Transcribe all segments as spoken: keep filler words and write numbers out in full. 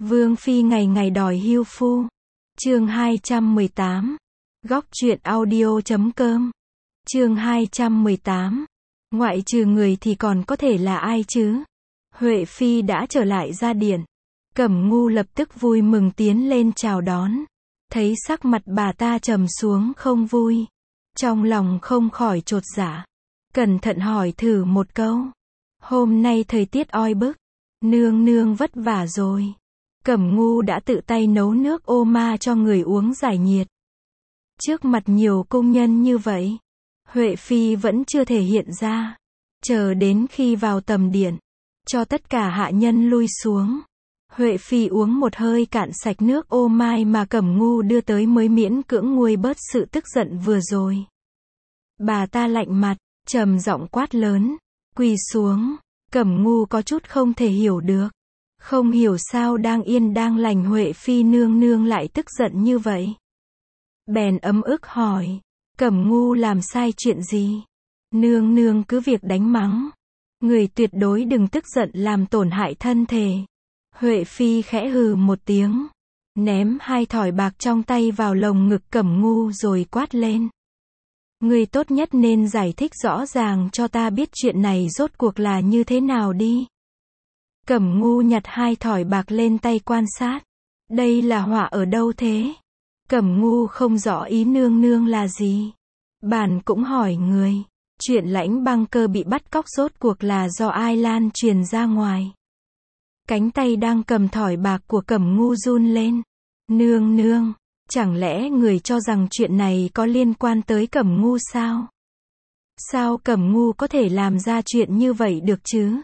Vương phi ngày ngày đòi hưu phu. Chương hai trăm mười tám. Góc truyện audio chấm com. Chương hai trăm mười tám. Ngoại trừ người thì còn có thể là ai chứ? Huệ phi đã trở lại gia điện. Cẩm Ngu lập tức vui mừng tiến lên chào đón. Thấy sắc mặt bà ta trầm xuống không vui, trong lòng không khỏi chột dạ. Cẩn thận hỏi thử một câu. Hôm nay thời tiết oi bức, nương nương vất vả rồi. Cẩm Ngu đã tự tay nấu nước ô ma cho người uống giải nhiệt. Trước mặt nhiều công nhân như vậy, Huệ phi vẫn chưa thể hiện ra. Chờ đến khi vào tầm điện, cho tất cả hạ nhân lui xuống, Huệ phi uống một hơi cạn sạch nước ô mai mà Cẩm Ngu đưa tới mới miễn cưỡng nguôi bớt sự tức giận vừa rồi. Bà ta lạnh mặt, trầm giọng quát lớn, quỳ xuống. Cẩm Ngu có chút không thể hiểu được. Không hiểu sao đang yên đang lành Huệ phi nương nương lại tức giận như vậy. Bèn ấm ức hỏi, Cẩm Ngu làm sai chuyện gì? Nương nương cứ việc đánh mắng. Người tuyệt đối đừng tức giận làm tổn hại thân thể. Huệ phi khẽ hừ một tiếng, ném hai thỏi bạc trong tay vào lồng ngực Cẩm Ngu rồi quát lên. Người tốt nhất nên giải thích rõ ràng cho ta biết chuyện này rốt cuộc là như thế nào đi. Cẩm Ngu nhặt hai thỏi bạc lên tay quan sát. Đây là họa ở đâu thế? Cẩm Ngu không rõ ý nương nương là gì. Bản cũng hỏi người. Chuyện Lãnh Băng Cơ bị bắt cóc rốt cuộc là do ai lan truyền ra ngoài? Cánh tay đang cầm thỏi bạc của Cẩm Ngu run lên. Nương nương, chẳng lẽ người cho rằng chuyện này có liên quan tới Cẩm Ngu sao? Sao Cẩm Ngu có thể làm ra chuyện như vậy được chứ?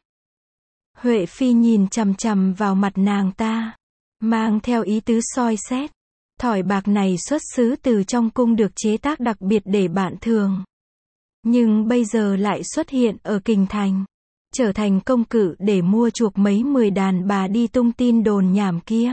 Huệ phi nhìn chằm chằm vào mặt nàng ta, mang theo ý tứ soi xét. Thỏi bạc này xuất xứ từ trong cung được chế tác đặc biệt để bạn thường. Nhưng bây giờ lại xuất hiện ở kinh thành, trở thành công cụ để mua chuộc mấy mười đàn bà đi tung tin đồn nhảm kia.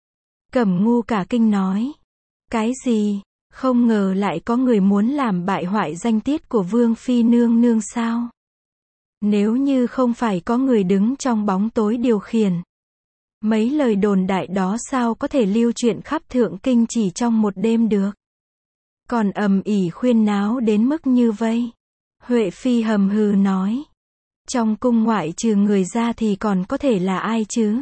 Cẩm Ngu cả kinh nói. Cái gì? Không ngờ lại có người muốn làm bại hoại danh tiết của Vương phi nương nương sao? Nếu như không phải có người đứng trong bóng tối điều khiển, mấy lời đồn đại đó sao có thể lưu truyền khắp thượng kinh chỉ trong một đêm được? Còn ầm ĩ khuyên náo đến mức như vây. Huệ phi hầm hừ nói. Trong cung ngoại trừ người ra thì còn có thể là ai chứ?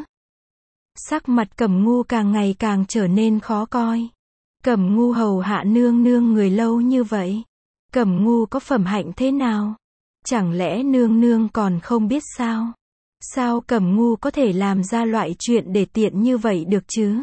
Sắc mặt Cẩm Ngu càng ngày càng trở nên khó coi. Cẩm Ngu hầu hạ nương nương người lâu như vậy, Cẩm Ngu có phẩm hạnh thế nào? Chẳng lẽ nương nương còn không biết sao? Sao Cẩm Ngu có thể làm ra loại chuyện để tiện như vậy được chứ?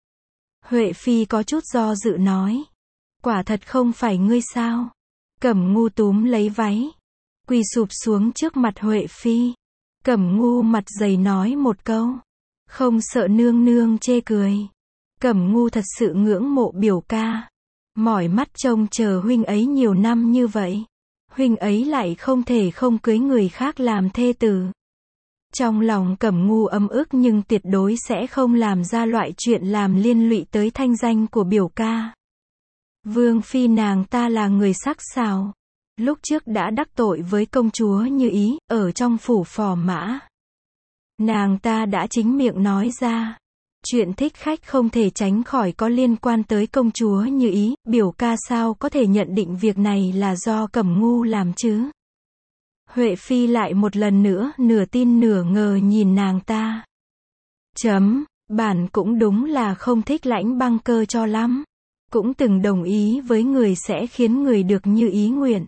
Huệ phi có chút do dự nói. Quả thật không phải ngươi sao? Cẩm Ngu túm lấy váy, quỳ sụp xuống trước mặt Huệ phi. Cẩm Ngu mặt dày nói một câu, không sợ nương nương chê cười. Cẩm Ngu thật sự ngưỡng mộ biểu ca, mỏi mắt trông chờ huynh ấy nhiều năm như vậy, huynh ấy lại không thể không cưới người khác làm thê tử. Trong lòng Cẩm Ngu ấm ức nhưng tuyệt đối sẽ không làm ra loại chuyện làm liên lụy tới thanh danh của biểu ca. Vương phi nàng ta là người sắc sảo, lúc trước đã đắc tội với công chúa Như Ý, ở trong phủ Phò Mã. Nàng ta đã chính miệng nói ra, chuyện thích khách không thể tránh khỏi có liên quan tới công chúa Như Ý, biểu ca sao có thể nhận định việc này là do Cẩm Ngu làm chứ? Huệ phi lại một lần nữa nửa tin nửa ngờ nhìn nàng ta. Chấm, bản cũng đúng là không thích Lãnh Băng Cơ cho lắm. Cũng từng đồng ý với người sẽ khiến người được như ý nguyện,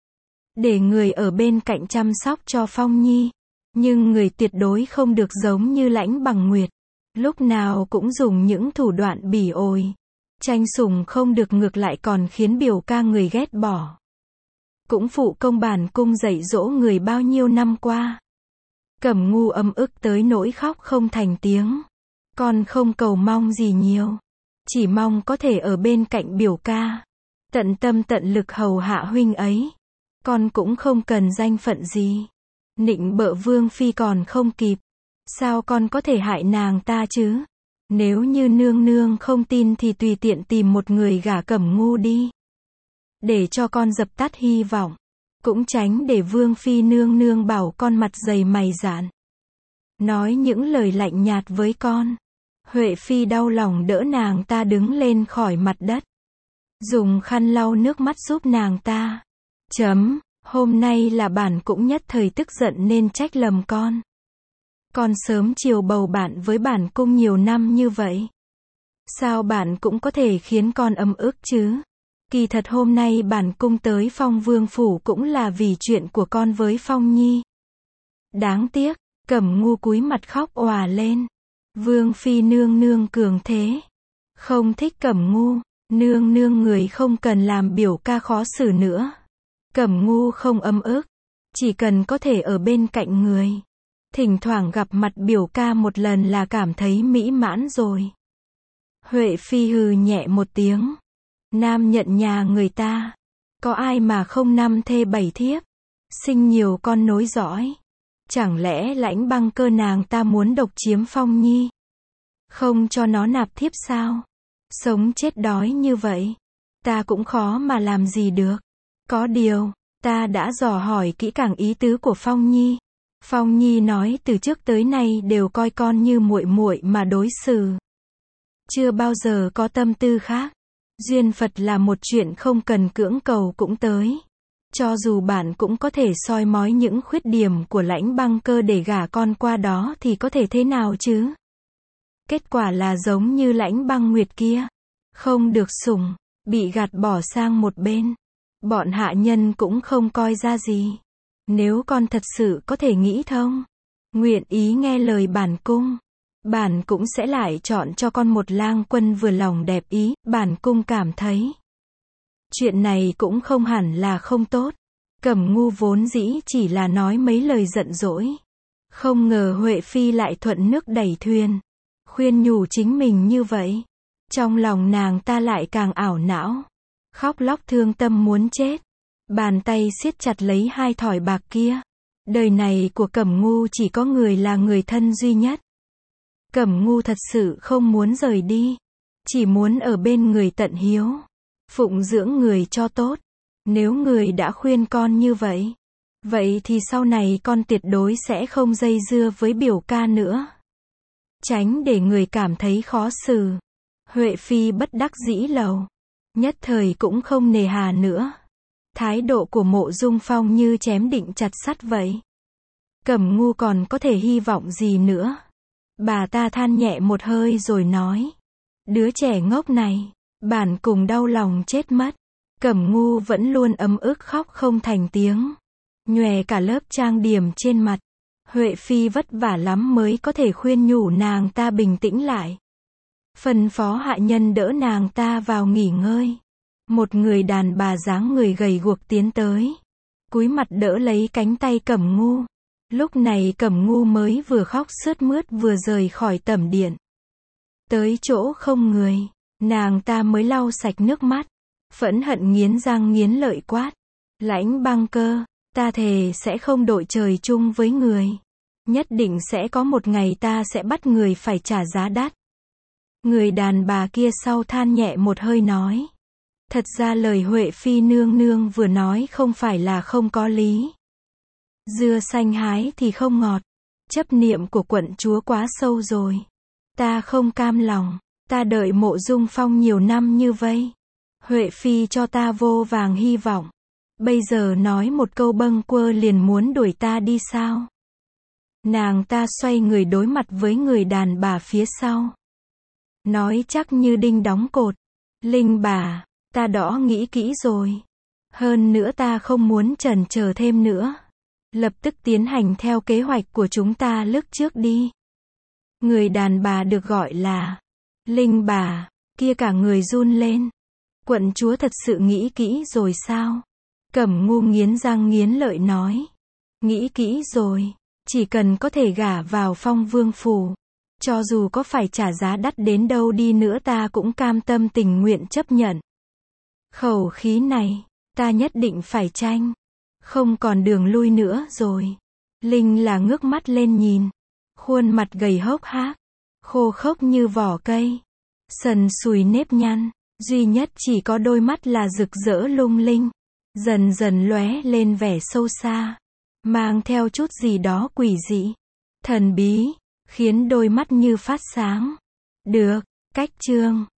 để người ở bên cạnh chăm sóc cho Phong Nhi. Nhưng người tuyệt đối không được giống như Lãnh Bằng Nguyệt, lúc nào cũng dùng những thủ đoạn bỉ ổi. Tranh sủng không được ngược lại còn khiến biểu ca người ghét bỏ. Cũng phụ công bản cung dạy dỗ người bao nhiêu năm qua. Cẩm Ngu ấm ức tới nỗi khóc không thành tiếng. Con không cầu mong gì nhiều, chỉ mong có thể ở bên cạnh biểu ca, tận tâm tận lực hầu hạ huynh ấy. Con cũng không cần danh phận gì, nịnh bợ Vương phi còn không kịp. Sao con có thể hại nàng ta chứ? Nếu như nương nương không tin thì tùy tiện tìm một người gả Cẩm Ngu đi, để cho con dập tắt hy vọng, cũng tránh để Vương phi nương nương bảo con mặt dày mày dạn, nói những lời lạnh nhạt với con. Huệ Phi đau lòng đỡ nàng ta đứng lên khỏi mặt đất. Dùng khăn lau nước mắt giúp nàng ta. Chấm, hôm nay là bản cũng nhất thời tức giận nên trách lầm con. Con sớm chiều bầu bạn với bản cung nhiều năm như vậy. Sao bạn cũng có thể khiến con ấm ức chứ? Kỳ thật hôm nay bản cung tới Phong Vương phủ cũng là vì chuyện của con với Phong Nhi. Đáng tiếc, Cẩm Ngu cúi mặt khóc òa lên. Vương phi nương nương cường thế. Không thích Cẩm Ngu, nương nương người không cần làm biểu ca khó xử nữa. Cẩm Ngu không ấm ức, chỉ cần có thể ở bên cạnh người. Thỉnh thoảng gặp mặt biểu ca một lần là cảm thấy mỹ mãn rồi. Huệ Phi hừ nhẹ một tiếng. Nam nhận nhà người ta. Có ai mà không năm thê bảy thiếp. Sinh nhiều con nối dõi. Chẳng lẽ Lãnh Băng Cơ nàng ta muốn độc chiếm Phong Nhi? Không cho nó nạp thiếp sao? Sống chết đói như vậy. Ta cũng khó mà làm gì được. Có điều, ta đã dò hỏi kỹ càng ý tứ của Phong Nhi. Phong Nhi nói từ trước tới nay đều coi con như muội muội mà đối xử. Chưa bao giờ có tâm tư khác. Duyên Phật là một chuyện không cần cưỡng cầu cũng tới. Cho dù bạn cũng có thể soi mói những khuyết điểm của Lãnh Băng Cơ để gả con qua đó thì có thể thế nào chứ? Kết quả là giống như Lãnh Băng Nguyệt kia. Không được sủng, bị gạt bỏ sang một bên. Bọn hạ nhân cũng không coi ra gì. Nếu con thật sự có thể nghĩ thông, nguyện ý nghe lời bản cung, bản cũng sẽ lại chọn cho con một lang quân vừa lòng đẹp ý. Bản cung cảm thấy chuyện này cũng không hẳn là không tốt. Cẩm Ngu vốn dĩ chỉ là nói mấy lời giận dỗi. Không ngờ Huệ Phi lại thuận nước đẩy thuyền. Khuyên nhủ chính mình như vậy. Trong lòng nàng ta lại càng ảo não. Khóc lóc thương tâm muốn chết. Bàn tay siết chặt lấy hai thỏi bạc kia. Đời này của Cẩm Ngu chỉ có người là người thân duy nhất. Cẩm Ngu thật sự không muốn rời đi. Chỉ muốn ở bên người tận hiếu. Phụng dưỡng người cho tốt. Nếu người đã khuyên con như vậy, vậy thì sau này con tuyệt đối sẽ không dây dưa với biểu ca nữa. Tránh để người cảm thấy khó xử. Huệ Phi bất đắc dĩ lầu. Nhất thời cũng không nề hà nữa. Thái độ của Mộ Dung Phong như chém định chặt sắt vậy. Cẩm Ngu còn có thể hy vọng gì nữa? Bà ta than nhẹ một hơi rồi nói. Đứa trẻ ngốc này, bản cùng đau lòng chết mất. Cẩm Ngu vẫn luôn ấm ức khóc không thành tiếng. Nhòe cả lớp trang điểm trên mặt. Huệ Phi vất vả lắm mới có thể khuyên nhủ nàng ta bình tĩnh lại. Phân phó hạ nhân đỡ nàng ta vào nghỉ ngơi. Một người đàn bà dáng người gầy guộc tiến tới. Cúi mặt đỡ lấy cánh tay Cẩm Ngu. Lúc này Cẩm Ngu mới vừa khóc sướt mướt vừa rời khỏi tẩm điện. Tới chỗ không người, nàng ta mới lau sạch nước mắt. Phẫn hận nghiến răng nghiến lợi quát. Lãnh Băng Cơ, ta thề sẽ không đội trời chung với người. Nhất định sẽ có một ngày ta sẽ bắt người phải trả giá đắt. Người đàn bà kia sau than nhẹ một hơi nói. Thật ra lời Huệ Phi nương nương vừa nói không phải là không có lý. Dưa xanh hái thì không ngọt. Chấp niệm của quận chúa quá sâu rồi. Ta không cam lòng. Ta đợi Mộ Dung Phong nhiều năm như vậy. Huệ Phi cho ta vô vàng hy vọng. Bây giờ nói một câu bâng quơ liền muốn đuổi ta đi sao? Nàng ta xoay người đối mặt với người đàn bà phía sau. Nói chắc như đinh đóng cột. Linh bà, ta đã nghĩ kỹ rồi. Hơn nữa ta không muốn chần chờ thêm nữa. Lập tức tiến hành theo kế hoạch của chúng ta lúc trước đi. Người đàn bà được gọi là Linh bà, kia cả người run lên. Quận chúa thật sự nghĩ kỹ rồi sao? Cẩm Ngu nghiến răng nghiến lợi nói. Nghĩ kỹ rồi, chỉ cần có thể gả vào Phong Vương phủ. Cho dù có phải trả giá đắt đến đâu đi nữa ta cũng cam tâm tình nguyện chấp nhận. Khẩu khí này, ta nhất định phải tranh. Không còn đường lui nữa rồi. Linh là ngước mắt lên nhìn. Khuôn mặt gầy hốc hác, khô khốc như vỏ cây. Sần sùi nếp nhăn. Duy nhất chỉ có đôi mắt là rực rỡ lung linh. Dần dần lóe lên vẻ sâu xa. Mang theo chút gì đó quỷ dị. Thần bí. Khiến đôi mắt như phát sáng. Được, cách chương.